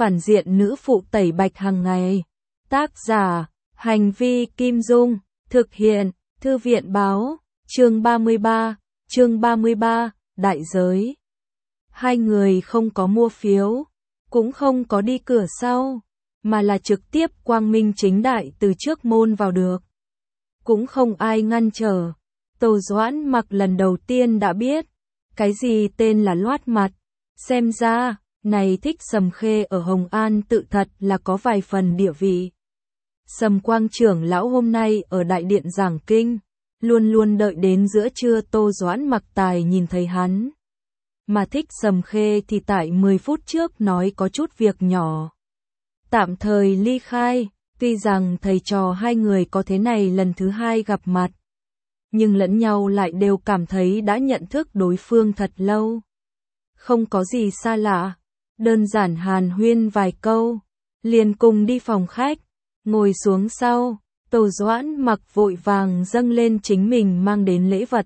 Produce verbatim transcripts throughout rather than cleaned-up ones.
phản diện nữ phụ tẩy bạch hàng ngày. Tác giả, Hành vi Kim Dung, thực hiện, Thư viện báo, chương ba mươi ba, chương ba mươi ba, đại giới. Hai người không có mua phiếu, cũng không có đi cửa sau, mà là trực tiếp quang minh chính đại từ trước môn vào được. Cũng không ai ngăn trở. Tô Doãn Mặc lần đầu tiên đã biết, cái gì tên là loát mặt. Xem ra, này Thích Sầm Khê ở Hồng An tự thật là có vài phần địa vị. Sầm Quang trưởng lão hôm nay ở đại điện giảng kinh, luôn luôn đợi đến giữa trưa Tô Doãn Mặc tài nhìn thấy hắn. Mà Thích Sầm Khê thì tại mười phút trước nói có chút việc nhỏ. Tạm thời ly khai, tuy rằng thầy trò hai người có thế này lần thứ hai gặp mặt, nhưng lẫn nhau lại đều cảm thấy đã nhận thức đối phương thật lâu. Không có gì xa lạ, đơn giản hàn huyên vài câu, liền cùng đi phòng khách, ngồi xuống sau, Tô Doãn Mặc vội vàng dâng lên chính mình mang đến lễ vật.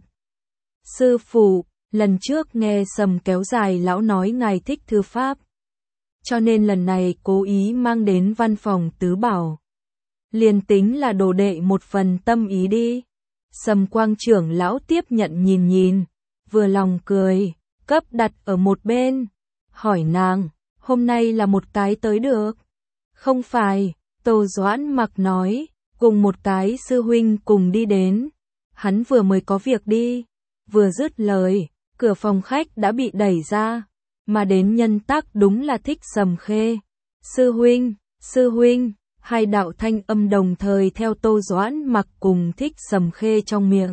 Sư phụ, lần trước nghe Sầm kéo dài lão nói ngài thích thư pháp, cho nên lần này cố ý mang đến văn phòng tứ bảo. Liền tính là đồ đệ một phần tâm ý đi. Sầm Quang trưởng lão tiếp nhận nhìn nhìn, vừa lòng cười, cấp đặt ở một bên, hỏi nàng, hôm nay là một cái tới được. Không phải, Tô Doãn Mặc nói, cùng một cái sư huynh cùng đi đến, hắn vừa mới có việc đi, vừa dứt lời, cửa phòng khách đã bị đẩy ra, mà đến nhân tác đúng là Thích Sầm Khê. Sư huynh, sư huynh. Hai đạo thanh âm đồng thời theo Tô Doãn Mặc cùng Thích Sầm Khê trong miệng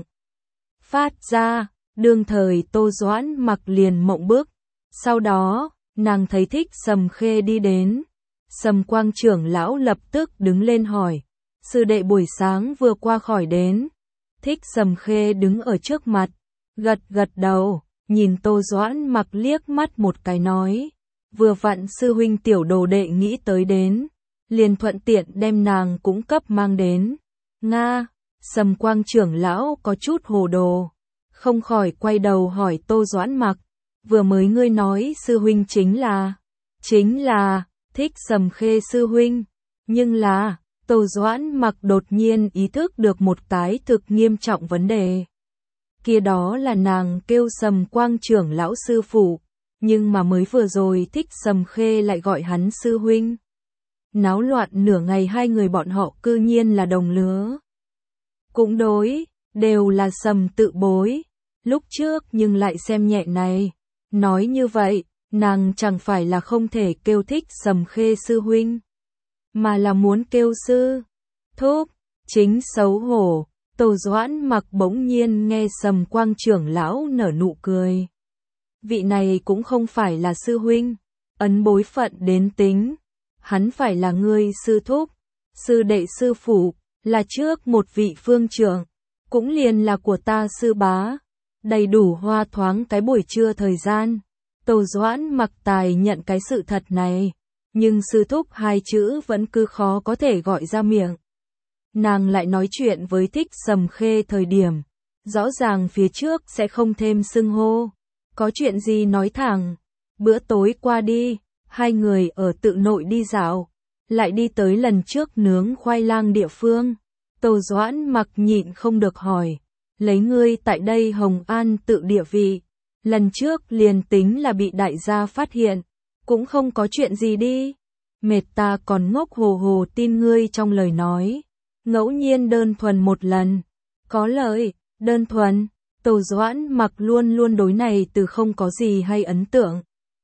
phát ra, đương thời Tô Doãn Mặc liền mộng bức. Sau đó, nàng thấy Thích Sầm Khê đi đến. Sầm Quang trưởng lão lập tức đứng lên hỏi, sư đệ buổi sáng vừa qua khỏi đến. Thích Sầm Khê đứng ở trước mặt, gật gật đầu, nhìn Tô Doãn Mặc liếc mắt một cái nói, vừa vặn sư huynh tiểu đồ đệ nghĩ tới đến, liền thuận tiện đem nàng cũng cấp mang đến. Nga, Sầm Quang trưởng lão có chút hồ đồ, không khỏi quay đầu hỏi Tô Doãn Mặc, vừa mới ngươi nói sư huynh chính là, chính là, Thích Sầm Khê sư huynh, nhưng là, Tô Doãn Mặc đột nhiên ý thức được một cái thực nghiêm trọng vấn đề. Kia đó là nàng kêu Sầm Quang trưởng lão sư phụ, nhưng mà mới vừa rồi Thích Sầm Khê lại gọi hắn sư huynh. Náo loạn nửa ngày hai người bọn họ cư nhiên là đồng lứa. Cũng đối, đều là Sầm tự bối. Lúc trước nhưng lại xem nhẹ này. Nói như vậy, nàng chẳng phải là không thể kêu Thích Sầm Khê sư huynh, mà là muốn kêu sư thúc. Chính xấu hổ, Tô Doãn Mặc bỗng nhiên nghe Sầm Quang trưởng lão nở nụ cười. Vị này cũng không phải là sư huynh, ấn bối phận đến tính. Hắn phải là ngươi sư thúc, sư đệ sư phụ, là trước một vị phương trưởng, cũng liền là của ta sư bá. Đầy đủ hoa thoáng cái buổi trưa thời gian, Tô Doãn Mặc tài nhận cái sự thật này, nhưng sư thúc hai chữ vẫn cứ khó có thể gọi ra miệng. Nàng lại nói chuyện với Thích Sầm Khê thời điểm, rõ ràng phía trước sẽ không thêm xưng hô, có chuyện gì nói thẳng. Bữa tối qua đi, hai người ở tự nội đi dạo, lại đi tới lần trước nướng khoai lang địa phương. Tô Doãn Mặc nhịn không được hỏi, lấy ngươi tại đây Hồng An tự địa vị, lần trước liền tính là bị đại gia phát hiện, cũng không có chuyện gì đi. Mệt ta còn ngốc hồ hồ tin ngươi trong lời nói, ngẫu nhiên đơn thuần một lần. Có lời, đơn thuần, Tô Doãn Mặc luôn luôn đối này từ không có gì hay ấn tượng.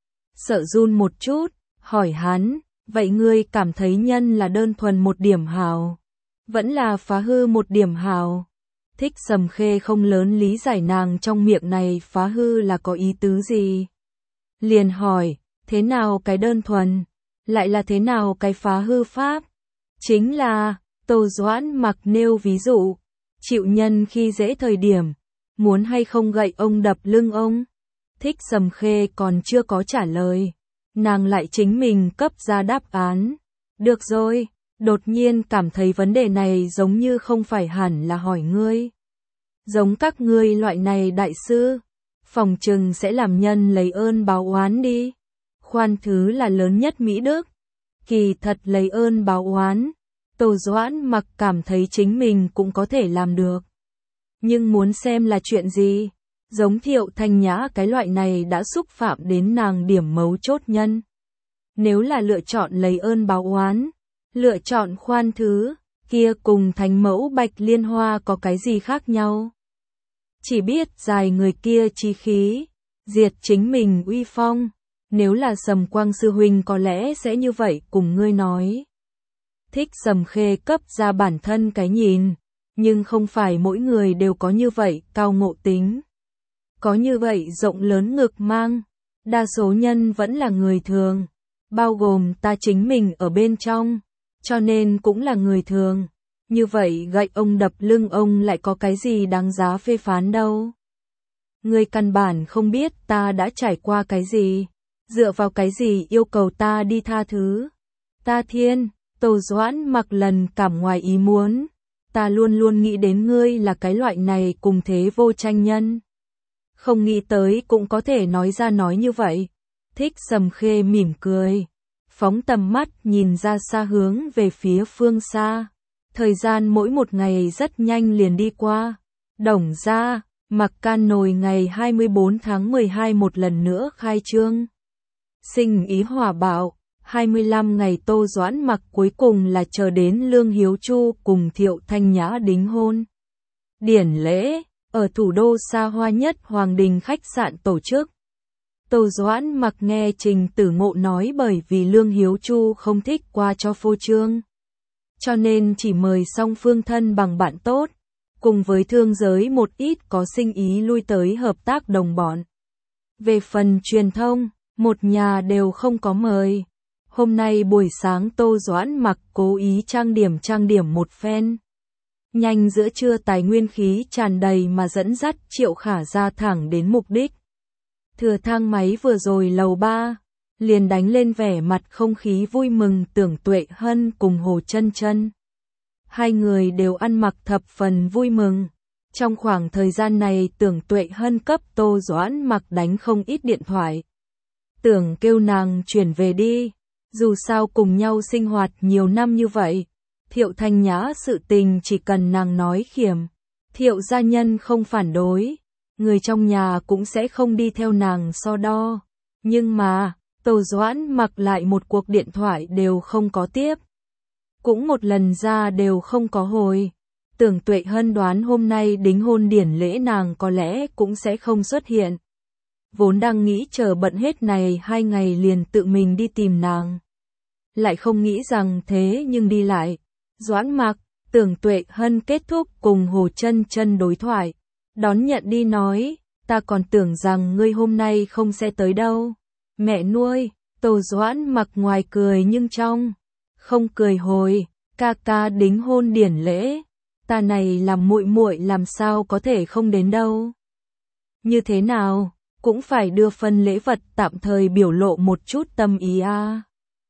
Sợ run một chút, hỏi hắn, vậy ngươi cảm thấy nhân là đơn thuần một điểm hào, vẫn là phá hư một điểm hào? Thích Sầm Khê không lớn lý giải nàng trong miệng này phá hư là có ý tứ gì. Liền hỏi, thế nào cái đơn thuần, lại là thế nào cái phá hư pháp? Chính là, Tô Doãn Mặc nêu ví dụ, chịu nhân khi dễ thời điểm, muốn hay không gậy ông đập lưng ông. Thích Sầm Khê còn chưa có trả lời, nàng lại chính mình cấp ra đáp án. Được rồi, đột nhiên cảm thấy vấn đề này giống như không phải hẳn là hỏi ngươi. Giống các ngươi loại này đại sư, phòng trừng sẽ làm nhân lấy ơn báo oán đi. Khoan thứ là lớn nhất Mỹ Đức, Kỳ thật lấy ơn báo oán, Tô Doãn Mặc cảm thấy chính mình cũng có thể làm được. Nhưng muốn xem là chuyện gì, giống Thiệu Thanh Nhã cái loại này đã xúc phạm đến nàng điểm mấu chốt nhân. Nếu là lựa chọn lấy ơn báo oán, lựa chọn khoan thứ, kia cùng thánh mẫu Bạch Liên Hoa có cái gì khác nhau? Chỉ biết dài người kia chi khí, diệt chính mình uy phong, nếu là Sầm Quang sư huynh có lẽ sẽ như vậy cùng ngươi nói. Thích Sầm Khê cấp ra bản thân cái nhìn, nhưng không phải mỗi người đều có như vậy cao ngộ tính. Có như vậy rộng lớn ngực mang, đa số nhân vẫn là người thường, bao gồm ta chính mình ở bên trong, cho nên cũng là người thường. Như vậy gậy ông đập lưng ông lại có cái gì đáng giá phê phán đâu. Ngươi căn bản không biết ta đã trải qua cái gì, dựa vào cái gì yêu cầu ta đi tha thứ. Ta thiên, Tô Doãn Mặc lần cảm ngoài ý muốn, ta luôn luôn nghĩ đến ngươi là cái loại này cùng thế vô tranh nhân. Không nghĩ tới cũng có thể nói ra nói như vậy. Thích Sầm Khê mỉm cười, phóng tầm mắt nhìn ra xa hướng về phía phương xa. Thời gian mỗi một ngày rất nhanh liền đi qua. Đồng gia, Mặc Can Nồi ngày hai mươi bốn tháng mười hai một lần nữa khai trương. Sinh ý hòa bạo, hai mươi lăm ngày Tô Doãn Mặc cuối cùng là chờ đến Lương Hiếu Chu cùng Thiệu Thanh Nhã đính hôn. Điển lễ, ở thủ đô xa hoa nhất Hoàng Đình khách sạn tổ chức. Tô Doãn Mặc nghe Trình Tử Ngộ nói bởi vì Lương Hiếu Chu không thích qua cho phô trương, cho nên chỉ mời song phương thân bằng bạn tốt, cùng với thương giới một ít có sinh ý lui tới hợp tác đồng bọn. Về phần truyền thông, một nhà đều không có mời. Hôm nay buổi sáng Tô Doãn Mặc cố ý trang điểm trang điểm một phen. Nhanh giữa trưa tài nguyên khí tràn đầy mà dẫn dắt Triệu Khả ra thẳng đến mục đích. Thừa thang máy vừa rồi lầu ba, liền đánh lên vẻ mặt không khí vui mừng Tưởng Tuệ Hân cùng Hồ Chân Chân. Hai người đều ăn mặc thập phần vui mừng. Trong khoảng thời gian này Tưởng Tuệ Hân cấp Tô Doãn Mặc đánh không ít điện thoại. Tưởng kêu nàng chuyển về đi, dù sao cùng nhau sinh hoạt nhiều năm như vậy. Thiệu Thanh Nhã sự tình chỉ cần nàng nói khiểm, Thiệu gia nhân không phản đối, người trong nhà cũng sẽ không đi theo nàng so đo. Nhưng mà, Tô Doãn Mặc lại một cuộc điện thoại đều không có tiếp. Cũng một lần ra đều không có hồi. Tưởng Tuệ Hân đoán hôm nay đính hôn điển lễ nàng có lẽ cũng sẽ không xuất hiện. Vốn đang nghĩ chờ bận hết này hai ngày liền tự mình đi tìm nàng. Lại không nghĩ rằng thế nhưng đi lại. Doãn Mặc, Tưởng Tuệ Hân kết thúc cùng Hồ Chân Chân đối thoại. Đón nhận đi nói, ta còn tưởng rằng ngươi hôm nay không sẽ tới đâu. Mẹ nuôi, Tô Doãn Mặc ngoài cười nhưng trong không cười hồi, ca ca đính hôn điển lễ, ta này làm muội muội làm sao có thể không đến đâu. Như thế nào, cũng phải đưa phần lễ vật tạm thời biểu lộ một chút tâm ý a. À.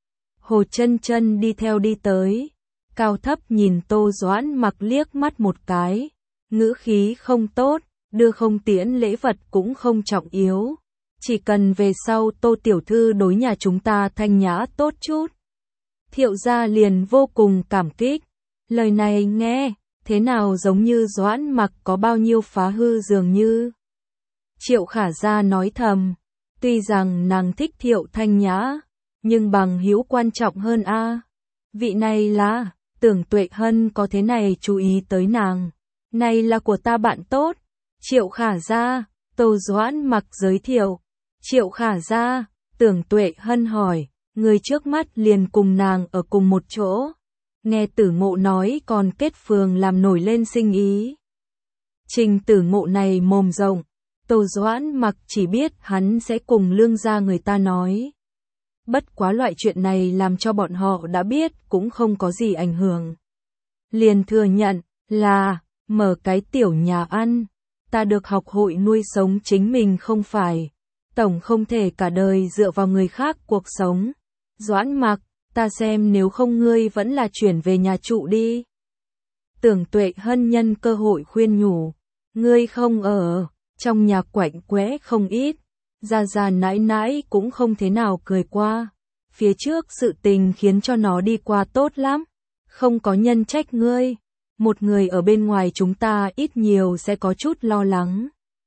Hồ Chân Chân đi theo đi tới, cao thấp nhìn Tô Doãn Mặc liếc mắt một cái, ngữ khí không tốt, đưa không tiễn lễ vật cũng không trọng yếu. Chỉ cần về sau Tô tiểu thư đối nhà chúng ta thanh nhã tốt chút. Thiệu gia liền vô cùng cảm kích. Lời này nghe, thế nào giống như Doãn Mặc có bao nhiêu phá hư dường như. Triệu Khả gia nói thầm, tuy rằng nàng thích Thiệu Thanh Nhã, nhưng bằng hữu quan trọng hơn a. À. Vị này là, Tưởng Tuệ Hân có thế này chú ý tới nàng. Này là của ta bạn tốt. Triệu Khả gia, Tô Doãn Mặc giới thiệu. Triệu Khả gia, Tưởng Tuệ Hân hỏi, người trước mắt liền cùng nàng ở cùng một chỗ. Nghe Tử Ngộ nói còn kết phường làm nổi lên sinh ý. Trình Tử Ngộ này mồm rộng, Tô Doãn Mặc chỉ biết hắn sẽ cùng Lương gia người ta nói. Bất quá loại chuyện này làm cho bọn họ đã biết cũng không có gì ảnh hưởng. Liền thừa nhận là, mở cái tiểu nhà ăn, ta được học hội nuôi sống chính mình không phải. Tổng không thể cả đời dựa vào người khác cuộc sống. Doãn Mặc, ta xem nếu không ngươi vẫn là chuyển về nhà trụ đi. Tưởng Tuệ Hân nhân cơ hội khuyên nhủ, ngươi không ở, trong nhà quạnh quẽ không ít, gia gia nãi nãi cũng không thế nào cười qua. phía trước sự tình khiến cho nó đi qua tốt lắm, không có nhân trách ngươi. Một người ở bên ngoài chúng ta ít nhiều sẽ có chút lo lắng.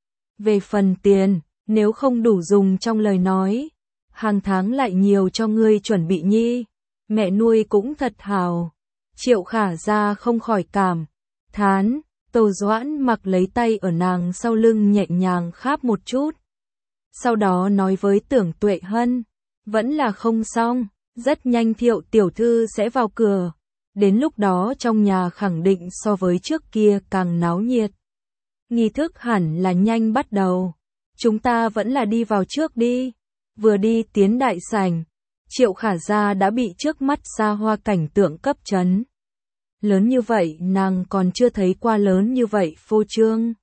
Về phần tiền, nếu không đủ dùng trong lời nói, hàng tháng lại nhiều cho ngươi chuẩn bị nhi, mẹ nuôi cũng thật hào. Triệu Khả Gia không khỏi cảm thán. Tô Doãn Mặc lấy tay ở nàng sau lưng nhẹ nhàng kháp một chút. Sau đó nói với Tưởng Tuệ Hân, vẫn là không xong, rất nhanh Thiệu tiểu thư sẽ vào cửa. Đến lúc đó trong nhà khẳng định so với trước kia càng náo nhiệt. Nghi thức hẳn là nhanh bắt đầu. Chúng ta vẫn là đi vào trước đi. Vừa đi tiến đại sảnh, Triệu Khả Gia đã bị trước mắt xa hoa cảnh tượng cấp chấn. Lớn như vậy nàng còn chưa thấy qua lớn như vậy phô trương.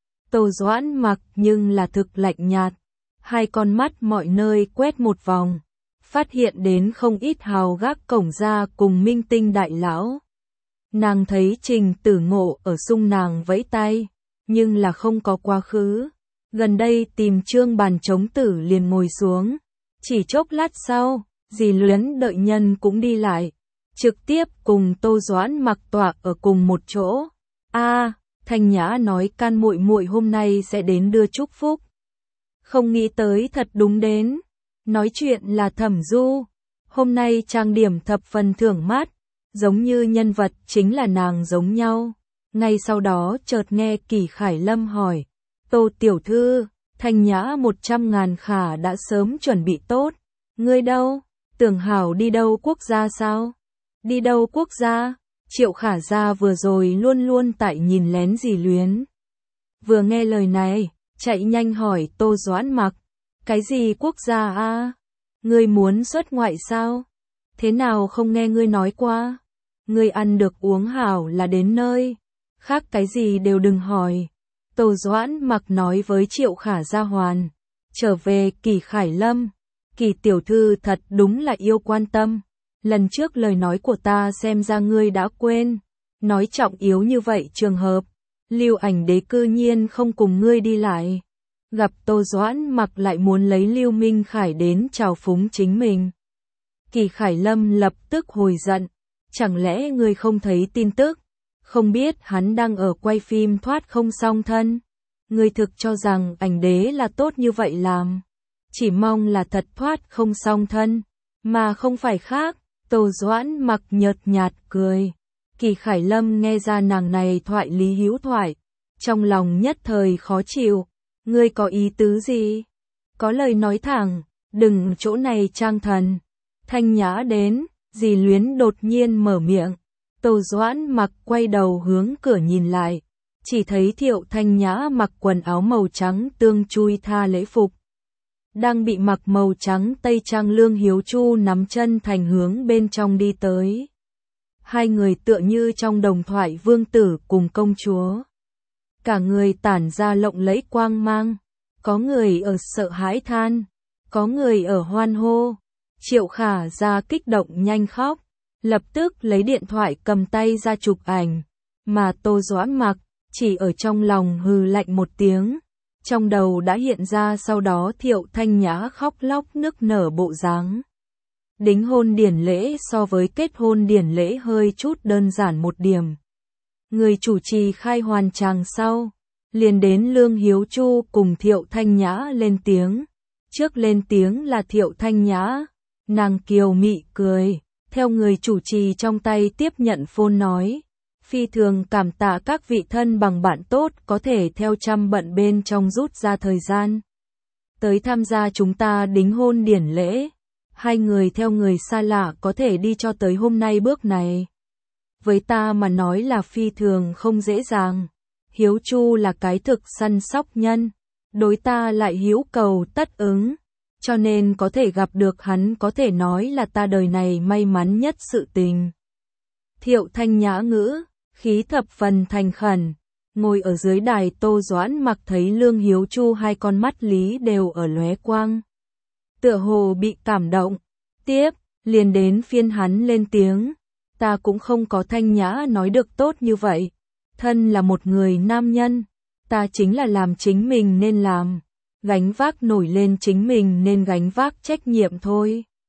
Tô Doãn Mặc nhưng là thực lạnh nhạt, hai con mắt mọi nơi quét một vòng, phát hiện đến không ít hào gác cổng ra cùng minh tinh đại lão. Nàng thấy Trình Tử Ngộ ở sung nàng vẫy tay, nhưng là không có quá khứ. Gần đây tìm trương bàn chống tử liền ngồi xuống. Chỉ chốc lát sau, dì Luyến đợi nhân cũng đi lại, trực tiếp cùng Tô Doãn Mặc tọa ở cùng một chỗ. A, Thanh Nhã nói can muội muội hôm nay sẽ đến đưa chúc phúc. Không nghĩ tới thật đúng đến. Nói chuyện là Thẩm Du, hôm nay trang điểm thập phần thưởng mát, giống như nhân vật chính là nàng giống nhau. Ngay sau đó chợt nghe Kỳ Khải Lâm hỏi, Tô tiểu thư, Thanh Nhã một trăm ngàn khả đã sớm chuẩn bị tốt, ngươi đâu, tưởng hảo đi đâu quốc gia sao? Đi đâu quốc gia? Triệu Khả Gia vừa rồi luôn luôn tại nhìn lén dì Luyến. Vừa nghe lời này, chạy nhanh hỏi Tô Doãn Mặc, cái gì quốc gia a? Ngươi muốn xuất ngoại sao? Thế nào không nghe ngươi nói qua? Ngươi ăn được uống hảo là đến nơi, khác cái gì đều đừng hỏi. Tô Doãn Mặc nói với Triệu Khả Gia hoàn, trở về Kỳ Khải Lâm, Kỳ tiểu thư thật đúng là yêu quan tâm. Lần trước lời nói của ta xem ra ngươi đã quên, nói trọng yếu như vậy trường hợp, Lưu Ảnh Đế cư nhiên không cùng ngươi đi lại. Gặp Tô Doãn Mặc lại muốn lấy Lưu Minh Khải đến trào phúng chính mình. Kỳ Khải Lâm lập tức hồi giận, chẳng lẽ ngươi không thấy tin tức, không biết hắn đang ở quay phim thoát không song thân. Ngươi thực cho rằng Ảnh Đế là tốt như vậy làm, chỉ mong là thật thoát không song thân, mà không phải khác. Tô Doãn Mặc nhợt nhạt cười. Kỳ Khải Lâm nghe ra nàng này thoại lý hữu thoại, trong lòng nhất thời khó chịu. Ngươi có ý tứ gì? Có lời nói thẳng, đừng chỗ này trang thần. Thanh Nhã đến, dì Luyến đột nhiên mở miệng. Tô Doãn Mặc quay đầu hướng cửa nhìn lại, chỉ thấy Thiệu Thanh Nhã mặc quần áo màu trắng tương chui tha lễ phục. Đang bị mặc màu trắng tây trang Lương Hiếu Chu nắm chân thành hướng bên trong đi tới. Hai người tựa như trong đồng thoại vương tử cùng công chúa. Cả người tản ra lộng lẫy quang mang, có người ở sợ hãi than, có người ở hoan hô. Triệu Khả Gia kích động nhanh khóc, lập tức lấy điện thoại cầm tay ra chụp ảnh, mà Tô Doãn Mặc chỉ ở trong lòng hừ lạnh một tiếng. Trong đầu đã hiện ra sau đó Thiệu Thanh Nhã khóc lóc nức nở bộ dáng. Đính hôn điển lễ so với kết hôn điển lễ hơi chút đơn giản một điểm. Người chủ trì khai hoàn tràng sau, liền đến Lương Hiếu Chu cùng Thiệu Thanh Nhã lên tiếng. Trước lên tiếng là Thiệu Thanh Nhã, nàng kiều mị cười, theo người chủ trì trong tay tiếp nhận phone nói. Phi thường cảm tạ các vị thân bằng bạn tốt có thể theo trăm bận bên trong rút ra thời gian tới tham gia chúng ta đính hôn điển lễ. Hai người theo người xa lạ có thể đi cho tới hôm nay bước này, với ta mà nói là phi thường không dễ dàng. Hiếu Chu là cái thực săn sóc nhân, đối ta lại hữu cầu tất ứng, cho nên có thể gặp được hắn có thể nói là ta đời này may mắn nhất sự tình. Thiệu Thanh Nhã ngữ khí thập phần thành khẩn, ngồi ở dưới đài Tô Doãn Mặc thấy Lương Hiếu Chu hai con mắt lý đều ở lóe quang, tựa hồ bị cảm động. Tiếp, liền đến phiên hắn lên tiếng, ta cũng không có Thanh Nhã nói được tốt như vậy. Thân là một người nam nhân, ta chính là làm chính mình nên làm, gánh vác nổi lên chính mình nên gánh vác trách nhiệm thôi.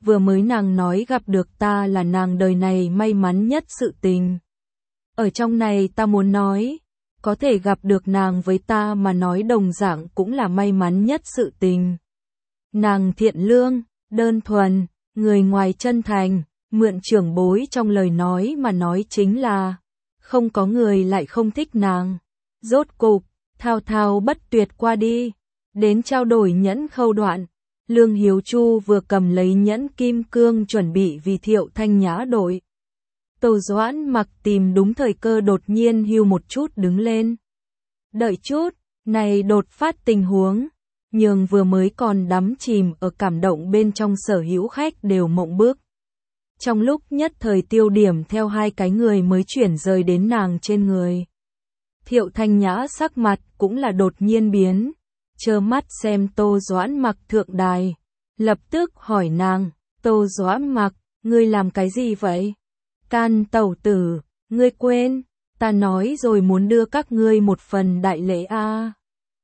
vừa mới nàng nói gặp được ta là nàng đời này may mắn nhất sự tình. Ở trong này ta muốn nói, có thể gặp được nàng với ta mà nói đồng dạng cũng là may mắn nhất sự tình. Nàng thiện lương, đơn thuần, người ngoài chân thành, mượn trưởng bối trong lời nói mà nói chính là, không có người lại không thích nàng. Rốt cục, thao thao bất tuyệt qua đi, đến trao đổi nhẫn khâu đoạn. Lương Hiếu Chu vừa cầm lấy nhẫn kim cương chuẩn bị vì Thiệu Thanh Nhã đổi. Tô Doãn Mặc tìm đúng thời cơ đột nhiên hưu một chút đứng lên. Đợi chút, này đột phát tình huống, nhường vừa mới còn đắm chìm ở cảm động bên trong sở hữu khách đều mộng bước. Trong lúc nhất thời tiêu điểm theo hai cái người mới chuyển rời đến nàng trên người. Thiệu Thanh Nhã sắc mặt cũng là đột nhiên biến, trơ mắt xem Tô Doãn Mặc thượng đài, lập tức hỏi nàng, Tô Doãn Mặc, ngươi làm cái gì vậy? Can tẩu tử, ngươi quên, ta nói rồi muốn đưa các ngươi một phần đại lễ a. À.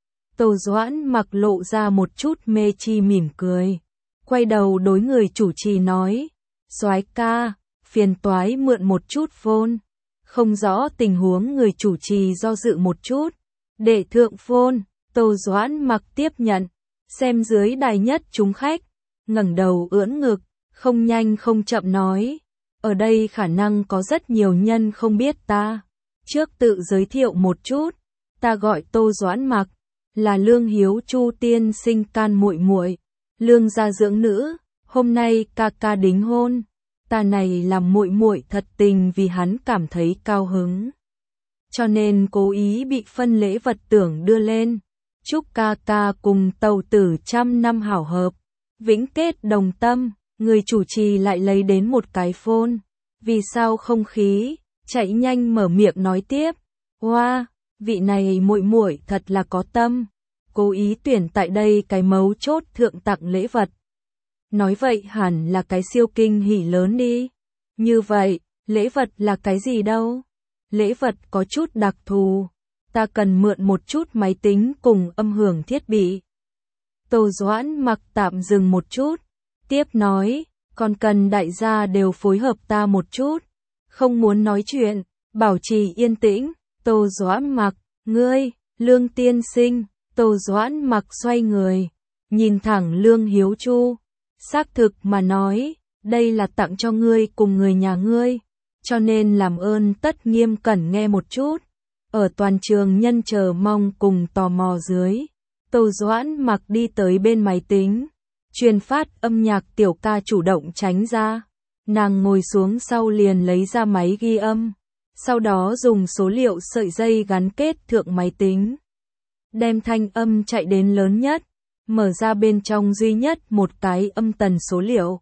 Tô Doãn Mặc lộ ra một chút mê chi mỉm cười, quay đầu đối người chủ trì nói, soái ca, phiền toái mượn một chút phone. Không rõ tình huống người chủ trì do dự một chút, để thượng phone. Tô Doãn Mặc tiếp nhận, xem dưới đài nhất chúng khách, ngẩng đầu ưỡn ngực, không nhanh không chậm nói, ở đây khả năng có rất nhiều nhân không biết ta. Trước tự giới thiệu một chút, ta gọi Tô Doãn Mặc, là Lương Hiếu Chu tiên sinh can muội muội, Lương gia dưỡng nữ, hôm nay ca ca đính hôn, ta này làm muội muội thật tình vì hắn cảm thấy cao hứng. Cho nên cố ý bị phân lễ vật tưởng đưa lên. Chúc ca ca cùng tàu tử trăm năm hảo hợp, vĩnh kết đồng tâm. Người chủ trì lại lấy đến một cái phone, vì sao không khí, chạy nhanh mở miệng nói tiếp. Hoa, wow, vị này muội muội thật là có tâm, cố ý tuyển tại đây cái mấu chốt thượng tặng lễ vật. Nói vậy hẳn là cái siêu kinh hỉ lớn đi. Như vậy, lễ vật là cái gì đâu? Lễ vật có chút đặc thù. Ta cần mượn một chút máy tính cùng âm hưởng thiết bị. Tô Doãn Mặc tạm dừng một chút, tiếp nói, còn cần đại gia đều phối hợp ta một chút, không muốn nói chuyện, bảo trì yên tĩnh. Tô Doãn Mặc, ngươi, Lương tiên sinh. Tô Doãn Mặc xoay người, nhìn thẳng Lương Hiếu Chu, xác thực mà nói, đây là tặng cho ngươi cùng người nhà ngươi, cho nên làm ơn tất nghiêm cẩn nghe một chút. Ở toàn trường nhân chờ mong cùng tò mò dưới, Tô Doãn Mặc đi tới bên máy tính, truyền phát âm nhạc tiểu ca chủ động tránh ra, nàng ngồi xuống sau liền lấy ra máy ghi âm, sau đó dùng số liệu sợi dây gắn kết thượng máy tính, đem thanh âm chạy đến lớn nhất, mở ra bên trong duy nhất một cái âm tần số liệu.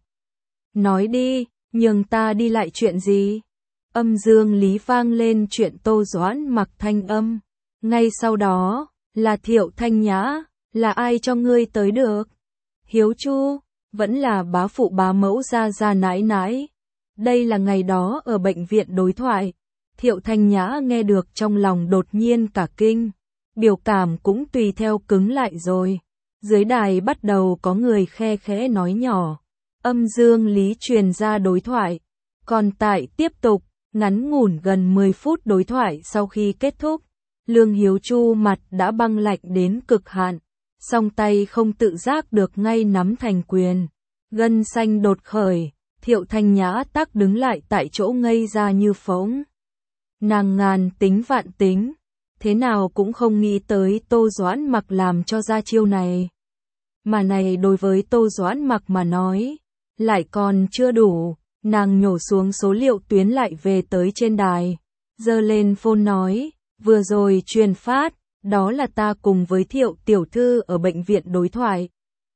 Nói đi, nhường ta đi lại chuyện gì? Âm dương lý vang lên chuyện Tô Doãn Mặc thanh âm. Ngay sau đó, là Thiệu Thanh Nhã, là ai cho ngươi tới được? Hiếu Chu, vẫn là bá phụ bá mẫu gia gia nãi nãi. Đây là ngày đó ở bệnh viện đối thoại. Thiệu Thanh Nhã nghe được trong lòng đột nhiên cả kinh, biểu cảm cũng tùy theo cứng lại rồi. Dưới đài bắt đầu có người khe khẽ nói nhỏ. Âm dương lý truyền ra đối thoại. Còn tại tiếp tục, ngắn ngủn gần mười phút đối thoại sau khi kết thúc, Lương Hiếu Chu mặt đã băng lạnh đến cực hạn, song tay không tự giác được ngay nắm thành quyền, gân xanh đột khởi. Thiệu Thanh Nhã tắc đứng lại tại chỗ ngây ra như phỗng. Nàng ngàn tính vạn tính, thế nào cũng không nghĩ tới Tô Doãn Mặc làm cho ra chiêu này. Mà này đối với Tô Doãn Mặc mà nói, lại còn chưa đủ. Nàng nhổ xuống số liệu tuyến lại về tới trên đài, giơ lên phone nói, vừa rồi truyền phát, đó là ta cùng với Thiệu tiểu thư ở bệnh viện đối thoại.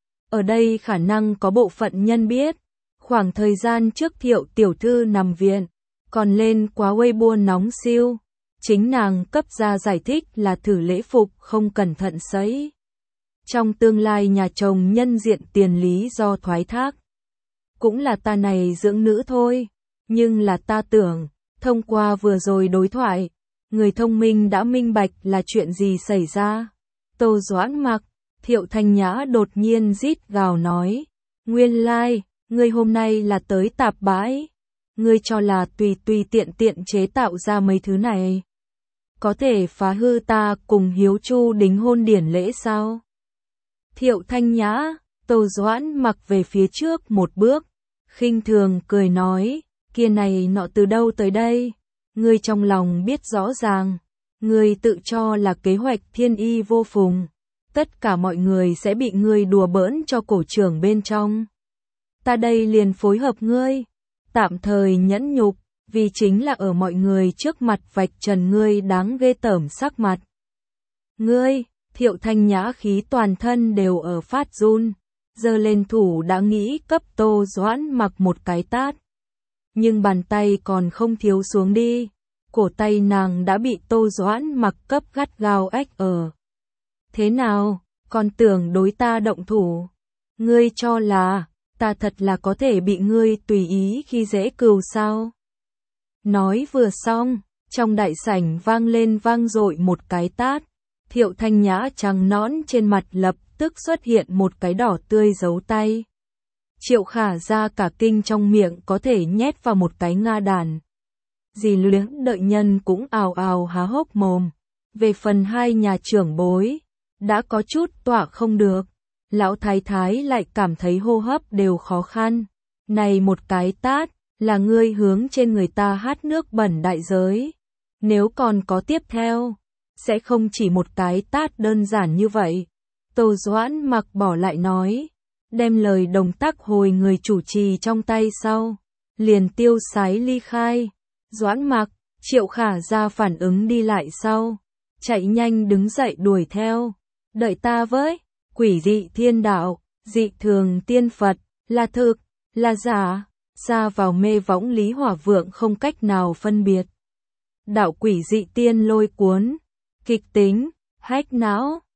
Ở đây khả năng có bộ phận nhân biết, khoảng thời gian trước Thiệu tiểu thư nằm viện, còn lên quá Weibo nóng siêu, chính nàng cấp ra giải thích là thử lễ phục không cẩn thận sấy. Trong tương lai nhà chồng nhân diện tiền lý do thoái thác. Cũng là ta này dưỡng nữ thôi, nhưng là ta tưởng, thông qua vừa rồi đối thoại, người thông minh đã minh bạch là chuyện gì xảy ra. Tô Doãn Mặc, Thiệu Thanh Nhã đột nhiên rít gào nói, nguyên lai, like, Ngươi hôm nay là tới tạp bãi. Ngươi cho là tùy tùy tiện tiện chế tạo ra mấy thứ này. Có thể phá hư ta cùng Hiếu Chu đính hôn điển lễ sao? Thiệu Thanh Nhã, Tô Doãn mặc về phía trước một bước, khinh thường cười nói, kia này nọ từ đâu tới đây? Ngươi trong lòng biết rõ ràng, ngươi tự cho là kế hoạch thiên y vô phùng, tất cả mọi người sẽ bị ngươi đùa bỡn cho cổ trưởng bên trong. Ta đây liền phối hợp ngươi, tạm thời nhẫn nhục, vì chính là ở mọi người trước mặt vạch trần ngươi đáng ghê tởm sắc mặt. Ngươi, Thiệu Thanh Nhã khí toàn thân đều ở phát run, giơ lên thủ đã nghĩ cấp Tô Doãn mặc một cái tát. Nhưng bàn tay còn không thiếu xuống đi, cổ tay nàng đã bị Tô Doãn mặc cấp gắt gao ách ở. Thế nào, còn tưởng đối ta động thủ? Ngươi cho là, ta thật là có thể bị ngươi tùy ý khi dễ cừu sao? Nói vừa xong, trong đại sảnh vang lên vang dội một cái tát, Thiệu Thanh Nhã trắng nõn trên mặt lập tức xuất hiện một cái đỏ tươi dấu tay. Triệu Khả ra cả kinh trong miệng có thể nhét vào một cái nga đàn. Dì Luyến đợi nhân cũng ào ào há hốc mồm. Về phần hai nhà trưởng bối, đã có chút tỏa không được. Lão thái thái lại cảm thấy hô hấp đều khó khăn. Này một cái tát, là ngươi hướng trên người ta hát nước bẩn đại giới. Nếu còn có tiếp theo, sẽ không chỉ một cái tát đơn giản như vậy. Tô Doãn mặc bỏ lại nói, đem lời đồng tác hồi người chủ trì trong tay sau, liền tiêu sái ly khai. Doãn mặc, Triệu Khả ra phản ứng đi lại sau, chạy nhanh đứng dậy đuổi theo. Đợi ta với, quỷ dị thiên đạo, dị thường tiên Phật, là thực, là giả, xa vào mê võng Lý Hỏa Vượng không cách nào phân biệt. Đạo quỷ dị tiên lôi cuốn, kịch tính, hách não.